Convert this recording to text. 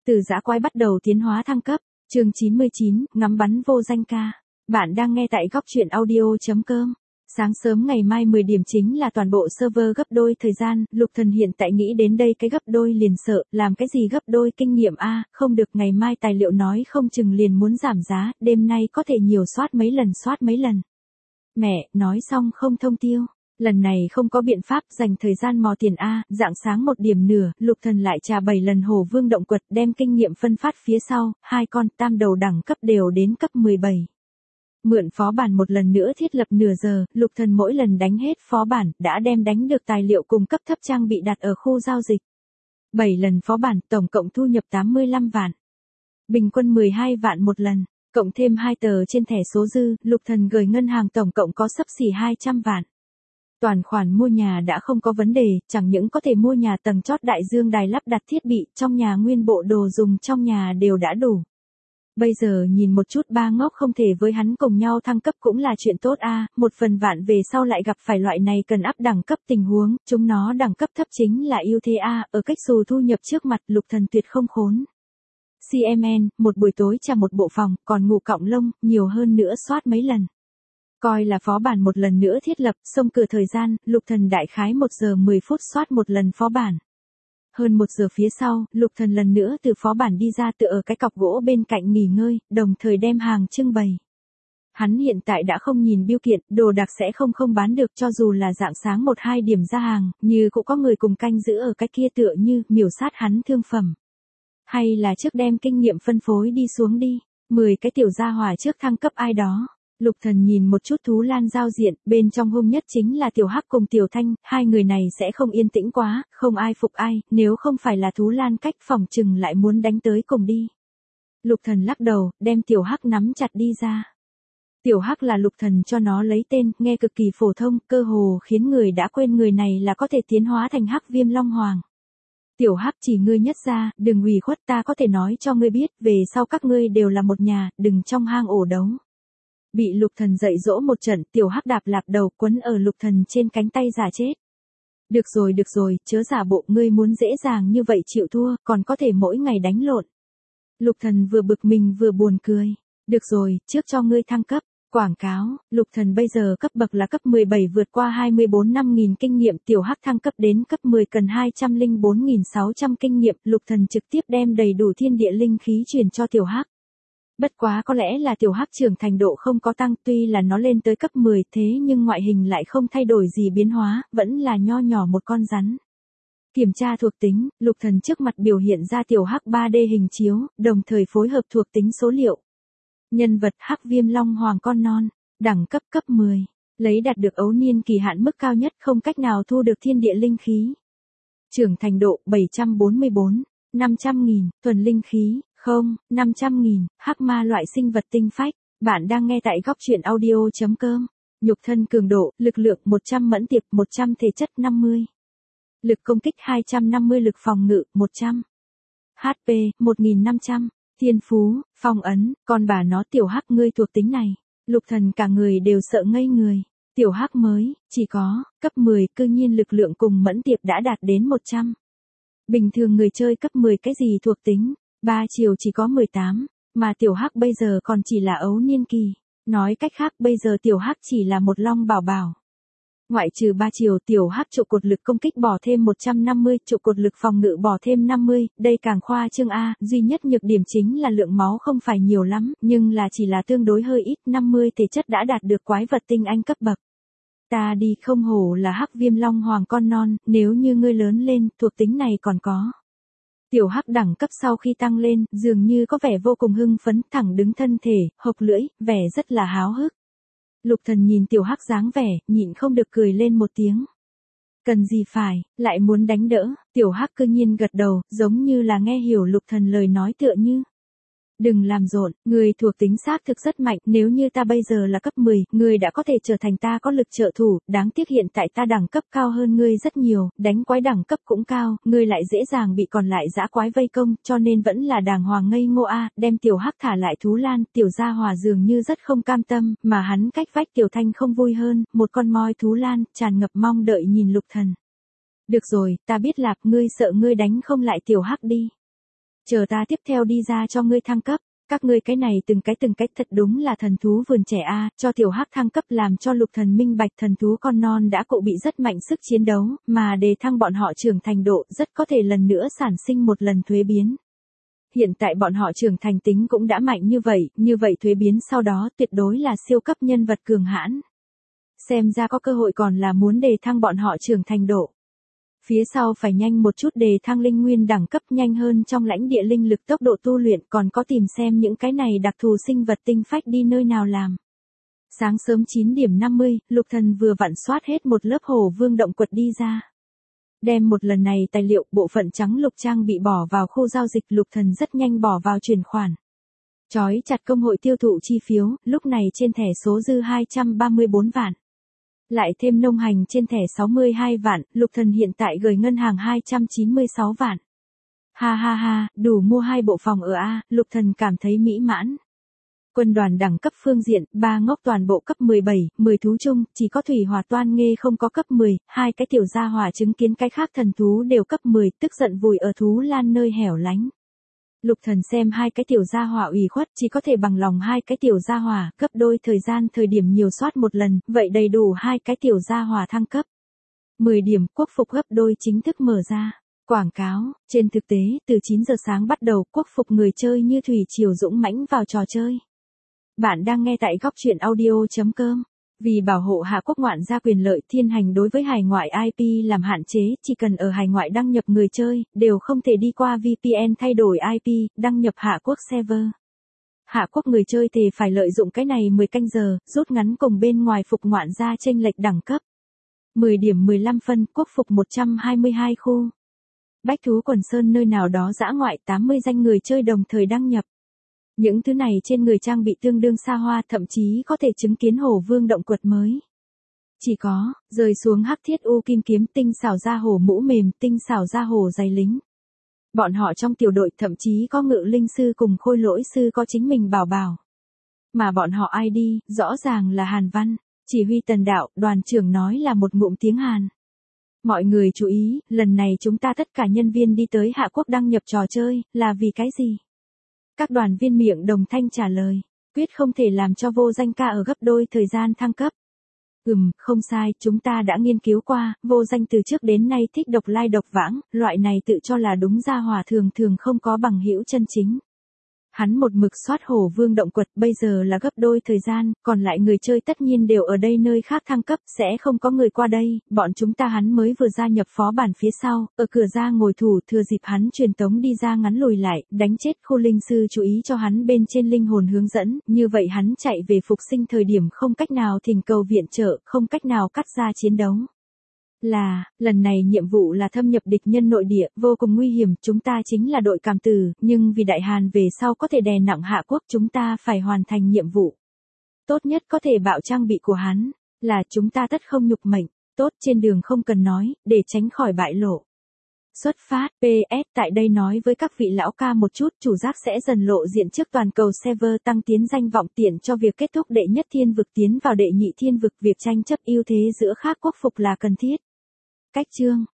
Từ dã quái bắt đầu tiến hóa thăng cấp, chương 99, ngắm bắn vô danh ca. Bạn đang nghe tại góc truyện audio.com. Sáng sớm ngày mai 10 điểm chính là toàn bộ server gấp đôi thời gian, Lục Thần hiện tại nghĩ đến đây cái gấp đôi liền sợ, làm cái gì gấp đôi kinh nghiệm a, không được, ngày mai tài liệu nói không chừng liền muốn giảm giá, đêm nay có thể nhiều soát mấy lần. Mẹ, nói xong không thông tiêu. Lần này không có biện pháp dành thời gian mò tiền a, rạng sáng 1 điểm nửa, Lục Thần lại trà 7 lần hổ vương động quật, đem kinh nghiệm phân phát phía sau, hai con tam đầu đẳng cấp đều đến cấp 17. Mượn phó bản một lần nữa thiết lập nửa giờ, Lục Thần mỗi lần đánh hết phó bản, đã đem đánh được tài liệu cùng cấp thấp trang bị đặt ở khu giao dịch. 7 lần phó bản, tổng cộng thu nhập 85 vạn. Bình quân 12 vạn một lần, cộng thêm 2 tờ trên thẻ số dư, Lục Thần gửi ngân hàng tổng cộng có xấp xỉ 200 vạn. Toàn khoản mua nhà đã không có vấn đề, chẳng những có thể mua nhà tầng chót đại dương đài lắp đặt thiết bị, trong nhà nguyên bộ đồ dùng trong nhà đều đã đủ. Bây giờ nhìn một chút ba ngốc không thể với hắn cùng nhau thăng cấp cũng là chuyện tốt a, một phần vạn về sau lại gặp phải loại này cần áp đẳng cấp tình huống, chúng nó đẳng cấp thấp chính là ưu thế a, ở cách dù thu nhập trước mặt Lục Thần tuyệt không khốn. CMN, một buổi tối trả một bộ phòng, còn ngủ cọng lông, nhiều hơn nữa soát mấy lần. Coi là phó bản một lần nữa thiết lập, xông cửa thời gian, Lục Thần đại khái 1 giờ 10 phút soát một lần phó bản. Hơn 1 giờ phía sau, Lục Thần lần nữa từ phó bản đi ra tựa ở cái cọc gỗ bên cạnh nghỉ ngơi, đồng thời đem hàng trưng bày. Hắn hiện tại đã không nhìn biêu kiện, đồ đạc sẽ không bán được, cho dù là rạng sáng 1-2 điểm ra hàng, như cũng có người cùng canh giữ ở cái kia tựa như miểu sát hắn thương phẩm. Hay là trước đem kinh nghiệm phân phối đi xuống đi, 10 cái tiểu gia hỏa trước thăng cấp ai đó. Lục Thần nhìn một chút thú lan giao diện, bên trong hung nhất chính là Tiểu Hắc cùng Tiểu Thanh, hai người này sẽ không yên tĩnh quá, không ai phục ai, nếu không phải là thú lan cách phòng chừng lại muốn đánh tới cùng đi. Lục Thần lắc đầu, đem Tiểu Hắc nắm chặt đi ra. Tiểu Hắc là Lục Thần cho nó lấy tên, nghe cực kỳ phổ thông, cơ hồ khiến người đã quên người này là có thể tiến hóa thành Hắc Viêm Long Hoàng. Tiểu Hắc, chỉ ngươi nhất ra, đừng ủy khuất, ta có thể nói cho ngươi biết, về sau các ngươi đều là một nhà, đừng trong hang ổ đấu. Bị Lục Thần dạy dỗ một trận, Tiểu Hắc đạp lạp đầu quấn ở Lục Thần trên cánh tay giả chết. Được rồi, chớ giả bộ, ngươi muốn dễ dàng như vậy chịu thua, còn có thể mỗi ngày đánh lộn. Lục Thần vừa bực mình vừa buồn cười. Được rồi, trước cho ngươi thăng cấp. Quảng cáo, Lục Thần bây giờ cấp bậc là cấp 17 vượt qua 24 5.000 kinh nghiệm, Tiểu Hắc thăng cấp đến cấp 10 cần 204.600 kinh nghiệm, Lục Thần trực tiếp đem đầy đủ thiên địa linh khí truyền cho Tiểu Hắc. Bất quá có lẽ là Tiểu Hắc trưởng thành độ không có tăng, tuy là nó lên tới cấp 10 thế nhưng ngoại hình lại không thay đổi gì biến hóa, vẫn là nho nhỏ một con rắn. Kiểm tra thuộc tính, Lục Thần trước mặt biểu hiện ra Tiểu Hắc 3D hình chiếu, đồng thời phối hợp thuộc tính số liệu. Nhân vật Hắc Viêm Long Hoàng con non, đẳng cấp cấp 10, lấy đạt được ấu niên kỳ hạn mức cao nhất, không cách nào thu được thiên địa linh khí. Trưởng thành độ 744, 500.000, thuần linh khí, 500.000, hắc ma loại sinh vật tinh phách. Bạn đang nghe tại góc truyện audio.com. Nhục thân cường độ, lực lượng 100 mẫn tiệp, 100 thể chất 50. Lực công kích 250, lực phòng ngự 100. HP 1500. Thiên phú, phong ấn, con bà nó Tiểu Hắc, ngươi thuộc tính này. Lục Thần cả người đều sợ ngây người. Tiểu Hắc mới, chỉ có, cấp 10, cư nhiên lực lượng cùng mẫn tiệp đã đạt đến 100. Bình thường người chơi cấp 10 cái gì thuộc tính, 3 chiều chỉ có 18, mà Tiểu Hắc bây giờ còn chỉ là ấu niên kỳ. Nói cách khác bây giờ Tiểu Hắc chỉ là một long bảo bảo. Ngoại trừ 3 chiều, Tiểu Hắc trụ cột lực công kích bỏ thêm 150, trụ cột lực phòng ngự bỏ thêm 50, đây càng khoa trương a, duy nhất nhược điểm chính là lượng máu không phải nhiều lắm, nhưng là chỉ là tương đối hơi ít, 50 thể chất đã đạt được quái vật tinh anh cấp bậc. Ta đi, không hổ là Hắc Viêm Long Hoàng con non, nếu như ngươi lớn lên, thuộc tính này còn có. Tiểu Hắc đẳng cấp sau khi tăng lên, dường như có vẻ vô cùng hưng phấn, thẳng đứng thân thể, hộc lưỡi, vẻ rất là háo hức. Lục Thần nhìn Tiểu Hắc dáng vẻ, nhịn không được cười lên một tiếng. Cần gì phải, lại muốn đánh đỡ, Tiểu Hắc cư nhiên gật đầu, giống như là nghe hiểu Lục Thần lời nói tựa như. Đừng làm rộn, người thuộc tính xác thực rất mạnh, nếu như ta bây giờ là cấp 10, người đã có thể trở thành ta có lực trợ thủ, đáng tiếc hiện tại ta đẳng cấp cao hơn ngươi rất nhiều, đánh quái đẳng cấp cũng cao, ngươi lại dễ dàng bị còn lại dã quái vây công, cho nên vẫn là đàng hoàng ngây ngô a, đem Tiểu Hắc thả lại thú lan, Tiểu gia hòa dường như rất không cam tâm, mà hắn cách vách Tiểu Thanh không vui hơn, một con moi thú lan, tràn ngập mong đợi nhìn Lục Thần. Được rồi, ta biết lạc, ngươi sợ ngươi đánh không lại Tiểu Hắc đi. Chờ ta tiếp theo đi ra cho ngươi thăng cấp. Các ngươi cái này từng cái thật đúng là thần thú vườn trẻ a, cho tiểu hắc thăng cấp làm cho Lục Thần minh bạch thần thú con non đã cộ bị rất mạnh sức chiến đấu, mà đề thăng bọn họ trưởng thành độ rất có thể lần nữa sản sinh một lần thuế biến. Hiện tại bọn họ trưởng thành tính cũng đã mạnh như vậy thuế biến sau đó tuyệt đối là siêu cấp nhân vật cường hãn. Xem ra có cơ hội còn là muốn đề thăng bọn họ trưởng thành độ. Phía sau phải nhanh một chút đề thăng linh nguyên đẳng cấp nhanh hơn trong lãnh địa linh lực tốc độ tu luyện, còn có tìm xem những cái này đặc thù sinh vật tinh phách đi nơi nào làm. Sáng sớm 9 điểm 50, Lục Thần vừa vặn soát hết một lớp Hổ Vương động quật đi ra. Đem một lần này tài liệu bộ phận trắng lục trang bị bỏ vào khu giao dịch, Lục Thần rất nhanh bỏ vào chuyển khoản. Chói chặt công hội tiêu thụ chi phiếu, lúc này trên thẻ số dư 234 vạn. Lại thêm nông hành trên thẻ 62 vạn, Lục Thần hiện tại gửi ngân hàng 296 vạn. Ha ha ha, đủ mua 2 bộ phòng ở A, Lục Thần cảm thấy mỹ mãn. Quân đoàn đẳng cấp phương diện, 3 ngốc toàn bộ cấp 17, 10 thú chung, chỉ có thủy hỏa toan nghê không có cấp 10, 2 cái tiểu gia hỏa chứng kiến cái khác thần thú đều cấp 10, tức giận vùi ở thú lan nơi hẻo lánh. Lục Thần xem 2 cái tiểu gia hỏa ủy khuất, chỉ có thể bằng lòng 2 cái tiểu gia hỏa, gấp đôi thời điểm nhiều soát một lần, vậy đầy đủ 2 cái tiểu gia hỏa thăng cấp. 10 điểm quốc phục gấp đôi chính thức mở ra. Quảng cáo, trên thực tế, từ 9 giờ sáng bắt đầu, quốc phục người chơi như thủy triều dũng mãnh vào trò chơi. Bạn đang nghe tại góc truyện audio.com. Vì bảo hộ Hạ Quốc ngoạn gia quyền lợi, Thiên Hành đối với hải ngoại IP làm hạn chế, chỉ cần ở hải ngoại đăng nhập người chơi, đều không thể đi qua VPN thay đổi IP, đăng nhập Hạ Quốc server. Hạ Quốc người chơi thì phải lợi dụng cái này 10 canh giờ, rút ngắn cùng bên ngoài phục ngoạn gia chênh lệch đẳng cấp. 10 điểm 15 phân, quốc phục 122 khu. Bách thú quần sơn nơi nào đó dã ngoại 80 danh người chơi đồng thời đăng nhập. Những thứ này trên người trang bị tương đương xa hoa, thậm chí có thể chứng kiến Hổ Vương động quật mới. Chỉ có, rơi xuống hắc thiết u kim kiếm, tinh xảo ra hổ mũ mềm, tinh xảo ra hổ giày lính. Bọn họ trong tiểu đội thậm chí có ngự linh sư cùng khôi lỗi sư có chính mình bảo bảo. Mà bọn họ ID, rõ ràng là Hàn Văn, chỉ huy Tần Đạo, đoàn trưởng nói là một ngụm tiếng Hàn. Mọi người chú ý, lần này chúng ta tất cả nhân viên đi tới Hạ Quốc đăng nhập trò chơi, là vì cái gì? Các đoàn viên miệng đồng thanh trả lời, quyết không thể làm cho vô danh ca ở gấp đôi thời gian thăng cấp. Không sai, chúng ta đã nghiên cứu qua, vô danh từ trước đến nay thích độc lai độc vãng, loại này tự cho là đúng gia hỏa thường không có bằng hữu chân chính. Hắn một mực soát Hổ Vương động quật, bây giờ là gấp đôi thời gian, còn lại người chơi tất nhiên đều ở đây nơi khác thăng cấp, sẽ không có người qua đây, bọn chúng ta hắn mới vừa gia nhập phó bản phía sau, ở cửa ra ngồi thủ, thừa dịp hắn truyền tống đi ra ngắn lùi lại, đánh chết khu linh sư chú ý cho hắn bên trên linh hồn hướng dẫn, như vậy hắn chạy về phục sinh thời điểm không cách nào thỉnh cầu viện trợ, không cách nào cắt ra chiến đấu. Lần này nhiệm vụ là thâm nhập địch nhân nội địa, vô cùng nguy hiểm, chúng ta chính là đội cảm tử, nhưng vì Đại Hàn về sau có thể đè nặng Hạ Quốc, chúng ta phải hoàn thành nhiệm vụ. Tốt nhất có thể bạo trang bị của hắn, là chúng ta tất không nhục mệnh, tốt trên đường không cần nói, để tránh khỏi bại lộ. Xuất phát, PS tại đây nói với các vị lão ca một chút, chủ giác sẽ dần lộ diện trước toàn cầu server tăng tiến danh vọng tiện cho việc kết thúc đệ nhất thiên vực tiến vào đệ nhị thiên vực, việc tranh chấp ưu thế giữa khác quốc phục là cần thiết. Cách chương